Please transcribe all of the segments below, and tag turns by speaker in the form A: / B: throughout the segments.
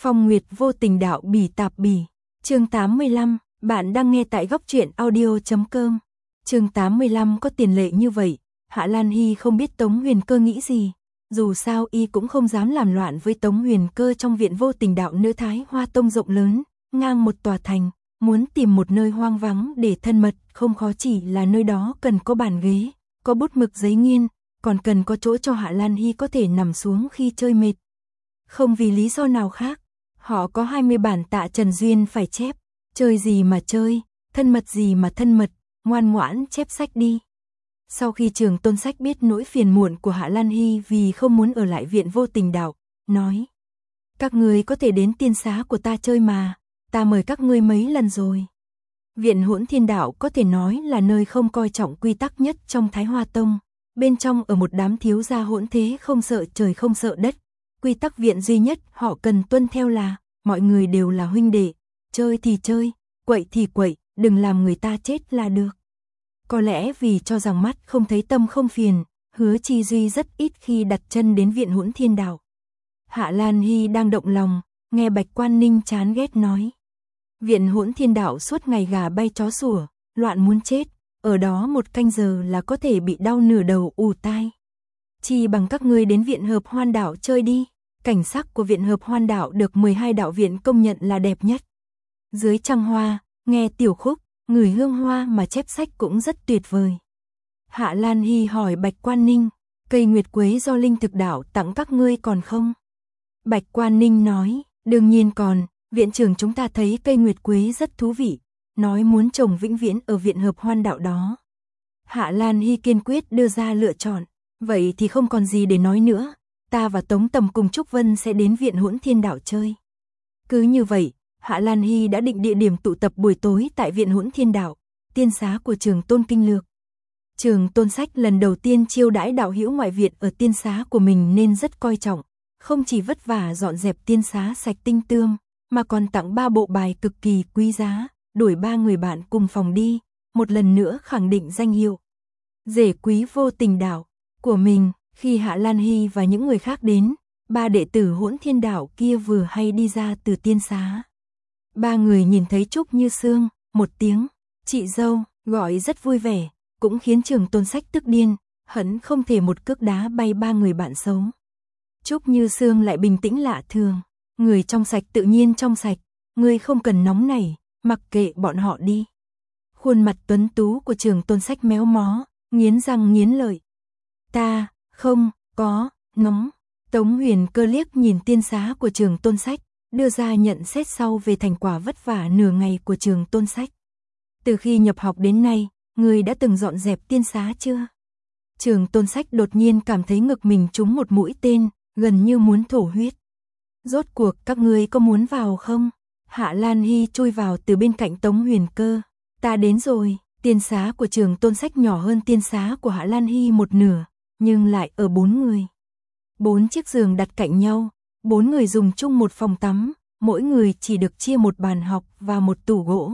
A: Phong Nguyệt vô tình đạo bỉ tạp bỉ. Chương 85, bạn đang nghe tại góc truyện audio.com. Chương 85 có tiền lệ như vậy, Hạ Lan Hy không biết Tống Huyền Cơ nghĩ gì. Dù sao y cũng không dám làm loạn với Tống Huyền Cơ trong viện vô tình đạo nữ Thái Hoa Tông rộng lớn, ngang một tòa thành, muốn tìm một nơi hoang vắng để thân mật, không khó chỉ là nơi đó cần có bàn ghế, có bút mực giấy nghiên, còn cần có chỗ cho Hạ Lan Hy có thể nằm xuống khi chơi mệt. Không vì lý do nào khác, họ có 20 bản Tạ Trần Duyên phải chép, chơi gì mà chơi, thân mật gì mà thân mật, ngoan ngoãn chép sách đi. Sau khi Trường Tôn Sách biết nỗi phiền muộn của Hạ Lan Hy vì không muốn ở lại viện vô tình đạo, nói: các ngươi có thể đến tiên xá của ta chơi mà, ta mời các ngươi mấy lần rồi. Viện Hỗn Thiên Đạo có thể nói là nơi không coi trọng quy tắc nhất trong Thái Hoa Tông, bên trong ở một đám thiếu gia hỗn thế không sợ trời không sợ đất. Quy tắc viện duy nhất họ cần tuân theo là mọi người đều là huynh đệ, chơi thì chơi, quậy thì quậy, đừng làm người ta chết là được. Có lẽ vì cho rằng mắt không thấy tâm không phiền, Hứa Chi Duy rất ít khi đặt chân đến viện Hỗn Thiên Đạo. Hạ Lan Hy đang động lòng, nghe Bạch Quan Ninh chán ghét nói: viện Hỗn Thiên Đạo suốt ngày gà bay chó sủa, loạn muốn chết, ở đó một canh giờ là có thể bị đau nửa đầu ù tai. Chi bằng các ngươi đến viện Hợp Hoan Đạo chơi đi. Cảnh sắc của viện Hợp Hoan Đạo được 12 đạo viện công nhận là đẹp nhất. Dưới trăng hoa, nghe tiểu khúc, ngửi hương hoa mà chép sách cũng rất tuyệt vời. Hạ Lan Hy hỏi Bạch Quan Ninh: cây nguyệt quế do Linh Thực Đạo tặng các ngươi còn không? Bạch Quan Ninh nói: đương nhiên còn, viện trưởng chúng ta thấy cây nguyệt quế rất thú vị, nói muốn trồng vĩnh viễn ở viện Hợp Hoan Đạo đó. Hạ Lan Hy kiên quyết đưa ra lựa chọn: vậy thì không còn gì để nói nữa, ta và Tống Tầm cùng Trúc Vân sẽ đến viện Hỗn Thiên Đạo chơi. Cứ như vậy, Hạ Lan Hy đã định địa điểm tụ tập buổi tối tại viện Hỗn Thiên Đạo, tiên xá của Trường Tôn Kinh Lược. Trường Tôn Sách lần đầu tiên chiêu đãi đạo hữu ngoại viện ở tiên xá của mình nên rất coi trọng, không chỉ vất vả dọn dẹp tiên xá sạch tinh tươm, mà còn tặng 3 bộ bài cực kỳ quý giá, đổi 3 người bạn cùng phòng đi, một lần nữa khẳng định danh hiệu rể quý vô tình đạo của mình. Khi Hạ Lan Hy và những người khác đến, 3 đệ tử Hỗn Thiên Đạo kia vừa hay đi ra từ tiên xá. 3 người nhìn thấy Trúc Như Sương, một tiếng chị dâu gọi rất vui vẻ, cũng khiến Trường Tôn Sách tức điên, hận không thể một cước đá bay 3 người bạn xấu. Trúc Như Sương lại bình tĩnh lạ thường: người trong sạch tự nhiên trong sạch, ngươi không cần nóng nảy, mặc kệ bọn họ đi. Khuôn mặt tuấn tú của Trường Tôn Sách méo mó, nghiến răng nghiến lợi: ta không có nóng. Tống Huyền Cơ liếc nhìn tiên xá của Trường Tôn Sách, đưa ra nhận xét sau về thành quả vất vả nửa ngày của Trường Tôn Sách. Từ khi nhập học đến nay, người đã từng dọn dẹp tiên xá chưa? Trường Tôn Sách đột nhiên cảm thấy ngực mình trúng một mũi tên, gần như muốn thổ huyết. Rốt cuộc các ngươi có muốn vào không? Hạ Lan Hy chui vào từ bên cạnh Tống Huyền Cơ. Ta đến rồi. Tiên xá của Trường Tôn Sách nhỏ hơn tiên xá của Hạ Lan Hy một nửa, nhưng lại ở 4 người. 4 chiếc giường đặt cạnh nhau, 4 người dùng chung một phòng tắm, mỗi người chỉ được chia một bàn học và một tủ gỗ.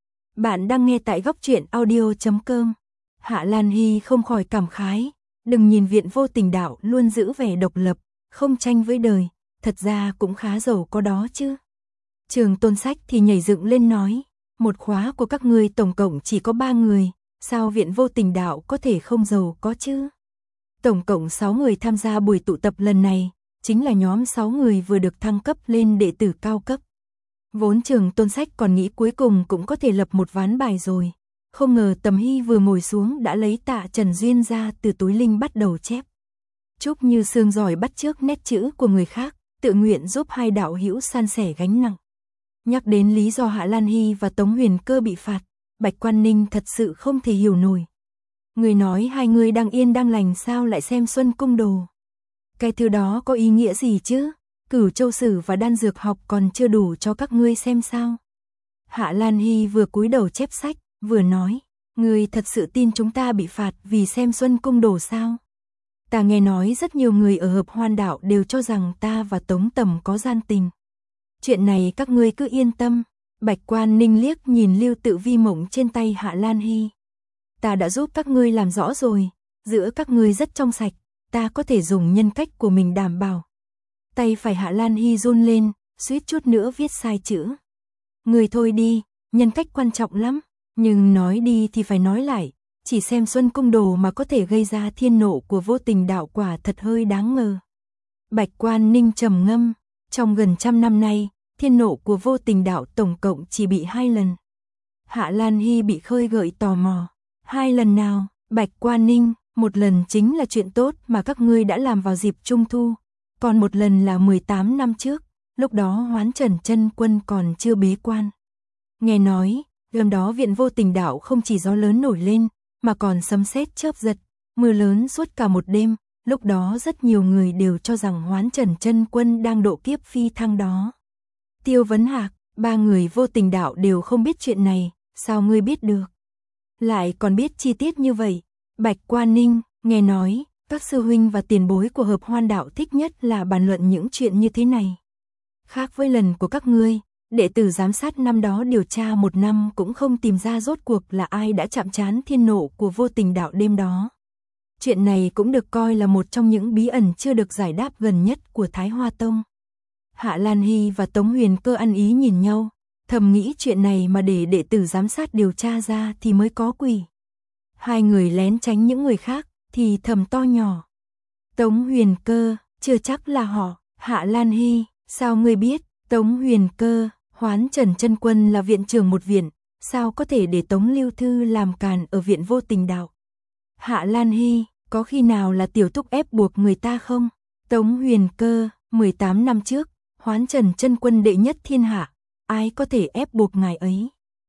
A: Bạn đang nghe tại góc truyện audio.com. Hạ Lan Hy không khỏi cảm khái, đừng nhìn viện vô tình đạo luôn giữ vẻ độc lập, không tranh với đời, thật ra cũng khá giàu có đó chứ. Trường Tôn Sách thì nhảy dựng lên nói: một khóa của các ngươi tổng cộng chỉ có 3 người, sao viện vô tình đạo có thể không giàu có chứ? Tổng cộng 6 người tham gia buổi tụ tập lần này, chính là nhóm 6 người vừa được thăng cấp lên đệ tử cao cấp. Vốn Trường Tôn Sách còn nghĩ cuối cùng cũng có thể lập một ván bài rồi, không ngờ Tầm Hy vừa ngồi xuống đã lấy Tạ Trần Duyên ra từ túi linh bắt đầu chép. Trúc Như Sương giỏi bắt chước nét chữ của người khác, tự nguyện giúp 2 đạo hữu san sẻ gánh nặng. Nhắc đến lý do Hạ Lan Hy và Tống Huyền Cơ bị phạt, Bạch Quan Ninh thật sự không thể hiểu nổi. Người nói 2 người đang yên đang lành sao lại xem Xuân Cung Đồ? Cái thứ đó có ý nghĩa gì chứ? Cửu Châu Sử và đan dược học còn chưa đủ cho các ngươi xem sao? Hạ Lan Hy vừa cúi đầu chép sách, vừa nói: ngươi thật sự tin chúng ta bị phạt vì xem Xuân Cung Đồ sao? Ta nghe nói rất nhiều người ở Hợp Hoan Đạo đều cho rằng ta và Tống Tầm có gian tình. Chuyện này các ngươi cứ yên tâm. Bạch Quan Ninh liếc nhìn Lưu Tự Vi mộng trên tay Hạ Lan Hy. Ta đã giúp các ngươi làm rõ rồi, giữa các ngươi rất trong sạch, ta có thể dùng nhân cách của mình đảm bảo. Tay phải Hạ Lan Hy run lên, suýt chút nữa viết sai chữ. Người thôi đi, nhân cách quan trọng lắm, nhưng nói đi thì phải nói lại, chỉ xem Xuân Cung Đồ mà có thể gây ra thiên nộ của Vô Tình Đạo quả thật hơi đáng ngờ. Bạch Quan Ninh trầm ngâm, trong gần 100 năm nay, thiên nộ của Vô Tình Đạo tổng cộng chỉ bị 2 lần. Hạ Lan Hy bị khơi gợi tò mò. 2 lần nào? Bạch Quan Ninh, một lần chính là chuyện tốt mà các ngươi đã làm vào dịp Trung Thu, còn một lần là 18 năm trước, lúc đó Hoán Trần Chân Quân còn chưa bế quan. Nghe nói, gần đó viện Vô Tình Đạo không chỉ gió lớn nổi lên, mà còn sấm sét chớp giật, mưa lớn suốt cả một đêm, lúc đó rất nhiều người đều cho rằng Hoán Trần Chân Quân đang độ kiếp phi thăng đó. Tiêu Vấn Hạc, 3 người Vô Tình Đạo đều không biết chuyện này, sao ngươi biết được? Lại còn biết chi tiết như vậy? Bạch Quan Ninh, nghe nói, các sư huynh và tiền bối của Hợp Hoan Đạo thích nhất là bàn luận những chuyện như thế này. Khác với lần của các ngươi, đệ tử giám sát năm đó điều tra 1 năm cũng không tìm ra rốt cuộc là ai đã chạm trán thiên nộ của Vô Tình Đạo đêm đó. Chuyện này cũng được coi là một trong những bí ẩn chưa được giải đáp gần nhất của Thái Hoa Tông. Hạ Lan Hy và Tống Huyền Cơ ăn ý nhìn nhau, thầm nghĩ chuyện này mà để đệ tử giám sát điều tra ra thì mới có quỷ. Hai người lén tránh những người khác, thì thầm to nhỏ. Tống Huyền Cơ, chưa chắc là họ. Hạ Lan Hy, sao ngươi biết? Tống Huyền Cơ, Hoán Trần Chân Quân là viện trưởng một viện, sao có thể để Tống Lưu Thư làm càn ở viện Vô Tình Đạo? Hạ Lan Hy, có khi nào là tiểu thúc ép buộc người ta không? Tống Huyền Cơ, 18 năm trước, Hoán Trần Chân Quân đệ nhất thiên hạ, ai có thể ép buộc ngài ấy?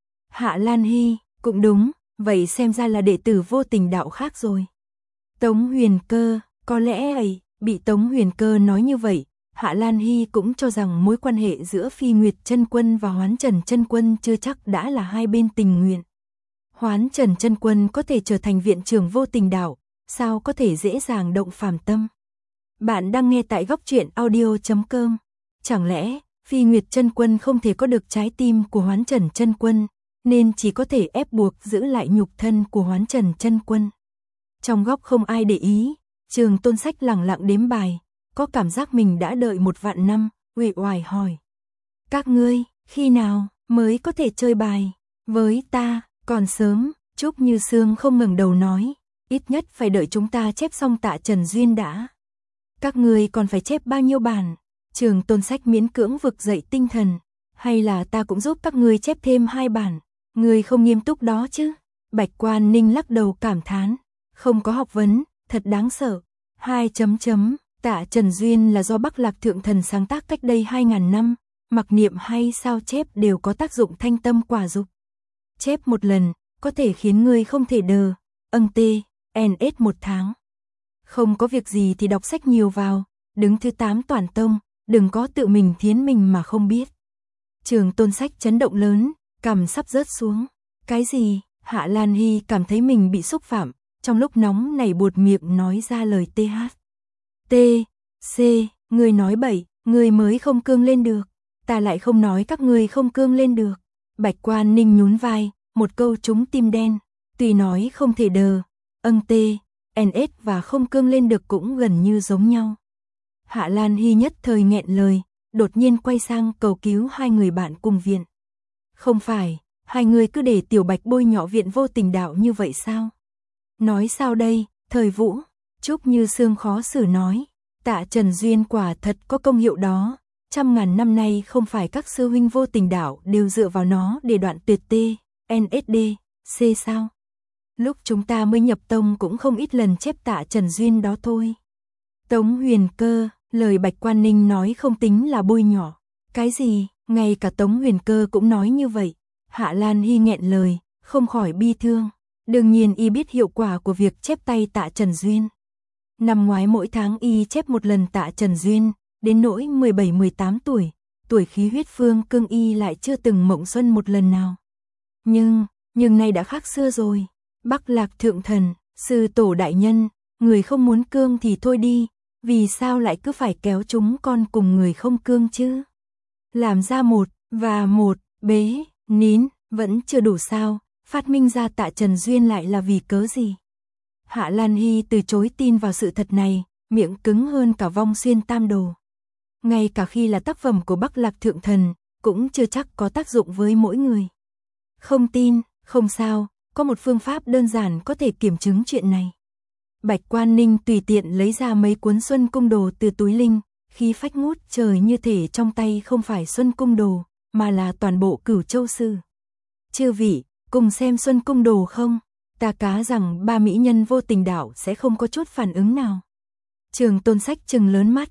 A: Hạ Lan Hy, cũng đúng, vậy xem ra là đệ tử Vô Tình Đạo khác rồi. Tống Huyền Cơ, có lẽ ấy, bị Tống Huyền Cơ nói như vậy, Hạ Lan Hy cũng cho rằng mối quan hệ giữa Phi Nguyệt Chân Quân và Hoán Trần Chân Quân chưa chắc đã là hai bên tình nguyện. Hoán Trần Chân Quân có thể trở thành viện trưởng Vô Tình Đạo, sao có thể dễ dàng động phàm tâm. Bạn đang nghe tại góc truyện audio.com. Chẳng lẽ Phi Nguyệt Chân Quân không thể có được trái tim của Hoán Trần Chân Quân, nên chỉ có thể ép buộc giữ lại nhục thân của Hoán Trần Chân Quân. Trong góc không ai để ý, Trường Tôn Sách lẳng lặng đếm bài, có cảm giác mình đã đợi 1 vạn năm, uể oải hỏi. Các ngươi, khi nào mới có thể chơi bài? Với ta, còn sớm. Trúc Như Sương không ngẩng đầu nói, ít nhất phải đợi chúng ta chép xong Tạ Trần Duyên đã. Các ngươi còn phải chép bao nhiêu bản? Trường Tôn Sách miễn cưỡng vực dậy tinh thần, hay là ta cũng giúp các ngươi chép thêm 2 bản? Ngươi không nghiêm túc đó chứ? Bạch Quan Ninh lắc đầu cảm thán, không có học vấn, thật đáng sợ. 2 Tạ Trần Duyên là do Bắc Lạc Thượng Thần sáng tác cách đây 2000 năm, mặc niệm hay sao chép đều có tác dụng thanh tâm quả dục. Chép một lần, có thể khiến ngươi không thể đờ, NS 1 tháng. Không có việc gì thì đọc sách nhiều vào, đứng thứ 8 toàn tông, đừng có tự mình thiến mình mà không biết. Trường Tôn Sách chấn động lớn, cằm sắp rớt xuống. Cái gì? Hạ Lan Hy cảm thấy mình bị xúc phạm, trong lúc nóng nảy buột miệng nói ra lời C, ngươi nói bậy, ngươi mới không cương lên được. Ta lại không nói các ngươi không cương lên được. Bạch Quan Ninh nhún vai, một câu trúng tim đen. Tuy nói không thể đờ, NS và không cương lên được cũng gần như giống nhau. Hạ Lan Hy nhất thời nghẹn lời, đột nhiên quay sang cầu cứu 2 người bạn cùng viện. Không phải, 2 người cứ để Tiểu Bạch bôi nhọ viện Vô Tình Đạo như vậy sao? Nói sao đây, Thời Vũ? Trúc Như Sương khó xử nói, Tạ Trần Duyên quả thật có công hiệu đó, 100.000 năm nay không phải các sư huynh Vô Tình Đạo đều dựa vào nó để đoạn tuyệt NSD, C sao? Lúc chúng ta mới nhập tông cũng không ít lần chép Tạ Trần Duyên đó thôi. Tống Huyền Cơ, lời Bạch Quan Ninh nói không tính là bôi nhỏ. Cái gì? Ngay cả Tống Huyền Cơ cũng nói như vậy. Hạ Lan Hy nghẹn lời, không khỏi bi thương. Đương nhiên y biết hiệu quả của việc chép tay Tạ Trần Duyên. Năm ngoái mỗi tháng y chép một lần Tạ Trần Duyên, đến nỗi 17-18 tuổi, tuổi khí huyết phương cương y lại chưa từng mộng xuân một lần nào. Nhưng nay đã khác xưa rồi. Bắc Lạc Thượng Thần, sư tổ đại nhân, người không muốn cương thì thôi đi, vì sao lại cứ phải kéo chúng con cùng người không cương chứ? Làm ra một và một, bế, nín, vẫn chưa đủ sao, phát minh ra Tạ Trần Duyên lại là vì cớ gì? Hạ Lan Hy từ chối tin vào sự thật này, miệng cứng hơn cả vong xuyên tam đồ. ngay cả khi là tác phẩm của Bắc Lạc Thượng Thần, cũng chưa chắc có tác dụng với mỗi người. Không tin, không sao, có một phương pháp đơn giản có thể kiểm chứng chuyện này. Bạch Quan Ninh tùy tiện lấy ra mấy cuốn Xuân Cung Đồ từ túi linh, khí phách ngút trời như thể trong tay không phải Xuân Cung Đồ, mà là toàn bộ Cửu Châu Sư. Chư vị, cùng xem Xuân Cung Đồ không? Ta cá rằng ba mỹ nhân vô tình đảo sẽ không có chút phản ứng nào. Trường Tôn Sách trừng lớn mắt,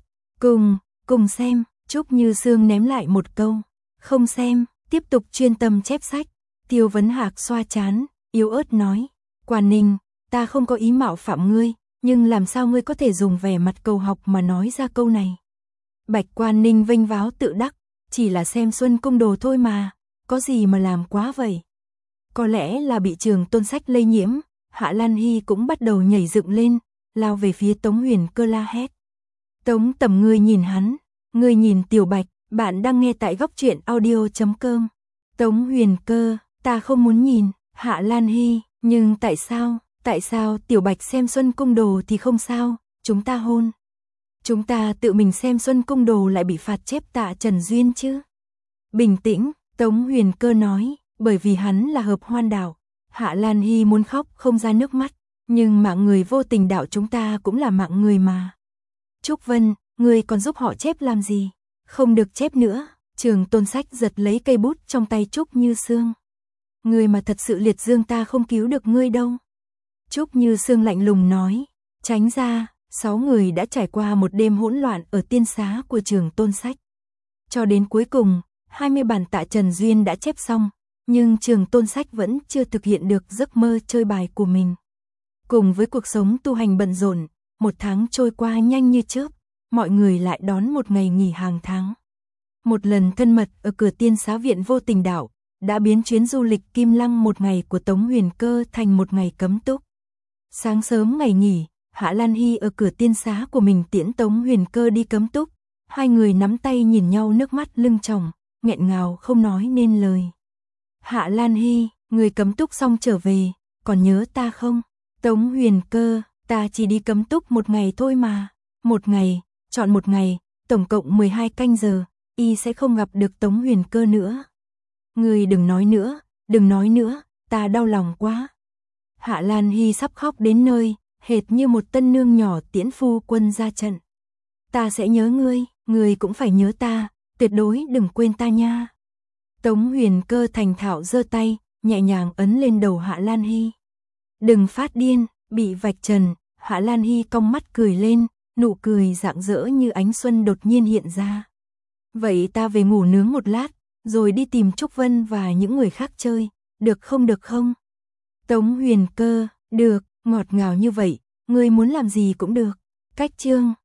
A: cùng xem, Trúc Như Sương ném lại một câu, không xem, tiếp tục chuyên tâm chép sách. Tiêu Vấn Hạc xoa trán, yếu ớt nói, Quan Ninh, ta không có ý mạo phạm ngươi, nhưng làm sao ngươi có thể dùng vẻ mặt cầu học mà nói ra câu này? Bạch Quan Ninh vênh váo tự đắc, chỉ là xem Xuân Cung Đồ thôi mà, có gì mà làm quá vậy? Có lẽ là bị Trường Tôn Sách lây nhiễm, Hạ Lan Hy cũng bắt đầu nhảy dựng lên, lao về phía Tống Huyền Cơ la hét. Tống Tầm, ngươi nhìn hắn, ngươi nhìn Tiểu Bạch, bạn đang nghe tại góc truyện audio.com. Tống Huyền Cơ, ta không muốn nhìn. Hạ Lan Hy, nhưng tại sao Tiểu Bạch xem Xuân Cung Đồ thì không sao, chúng ta hôn. Chúng ta tự mình xem Xuân Cung Đồ lại bị phạt chép tạ Trần Duyên chứ? Bình tĩnh, Tống Huyền Cơ nói, bởi vì hắn là hợp hoan đạo. Hạ Lan Hy muốn khóc không ra nước mắt, nhưng mạng người vô tình đạo chúng ta cũng là mạng người mà. Trúc Vân, ngươi còn giúp họ chép làm gì? Không được chép nữa. Trường Tôn Sách giật lấy cây bút trong tay Trúc Như Sương. Ngươi mà thật sự liệt dương ta không cứu được ngươi đâu. Trúc Như Sương lạnh lùng nói, tránh ra. 6 người đã trải qua một đêm hỗn loạn ở tiên xá của Trường Tôn Sách. Cho đến cuối cùng, 20 bản tạ Trần Duyên đã chép xong, nhưng Trường Tôn Sách vẫn chưa thực hiện được giấc mơ chơi bài của mình. Cùng với cuộc sống tu hành bận rộn, một tháng trôi qua nhanh như chớp, mọi người lại đón một ngày nghỉ hàng tháng. Một lần thân mật ở cửa tiên xá viện vô tình đảo, đã biến chuyến du lịch Kim Lăng một ngày của Tống Huyền Cơ thành một ngày cấm túc. Sáng sớm ngày nghỉ, Hạ Lan Hy ở cửa tiên xá của mình tiễn Tống Huyền Cơ đi cấm túc. Hai người nắm tay nhìn nhau nước mắt lưng tròng, nghẹn ngào không nói nên lời. Hạ Lan Hy, người cấm túc xong trở về, còn nhớ ta không? Tống Huyền Cơ, ta chỉ đi cấm túc một ngày thôi mà. Một ngày, chọn một ngày, tổng cộng 12 canh giờ, y sẽ không gặp được Tống Huyền Cơ nữa. Người đừng nói nữa, ta đau lòng quá. Hạ Lan Hy sắp khóc đến nơi, hệt như một tân nương nhỏ tiễn phu quân ra trận. Ta sẽ nhớ ngươi cũng phải nhớ ta, tuyệt đối đừng quên ta nha. Tống Huyền Cơ thành thạo giơ tay, nhẹ nhàng ấn lên đầu Hạ Lan Hy. Đừng phát điên, bị vạch trần, Hạ Lan Hy cong mắt cười lên, nụ cười rạng rỡ như ánh xuân đột nhiên hiện ra. Vậy ta về ngủ nướng một lát, rồi đi tìm Trúc Vân và những người khác chơi, được không? Tống Huyền Cơ, được, ngọt ngào như vậy, ngươi muốn làm gì cũng được. Cách chương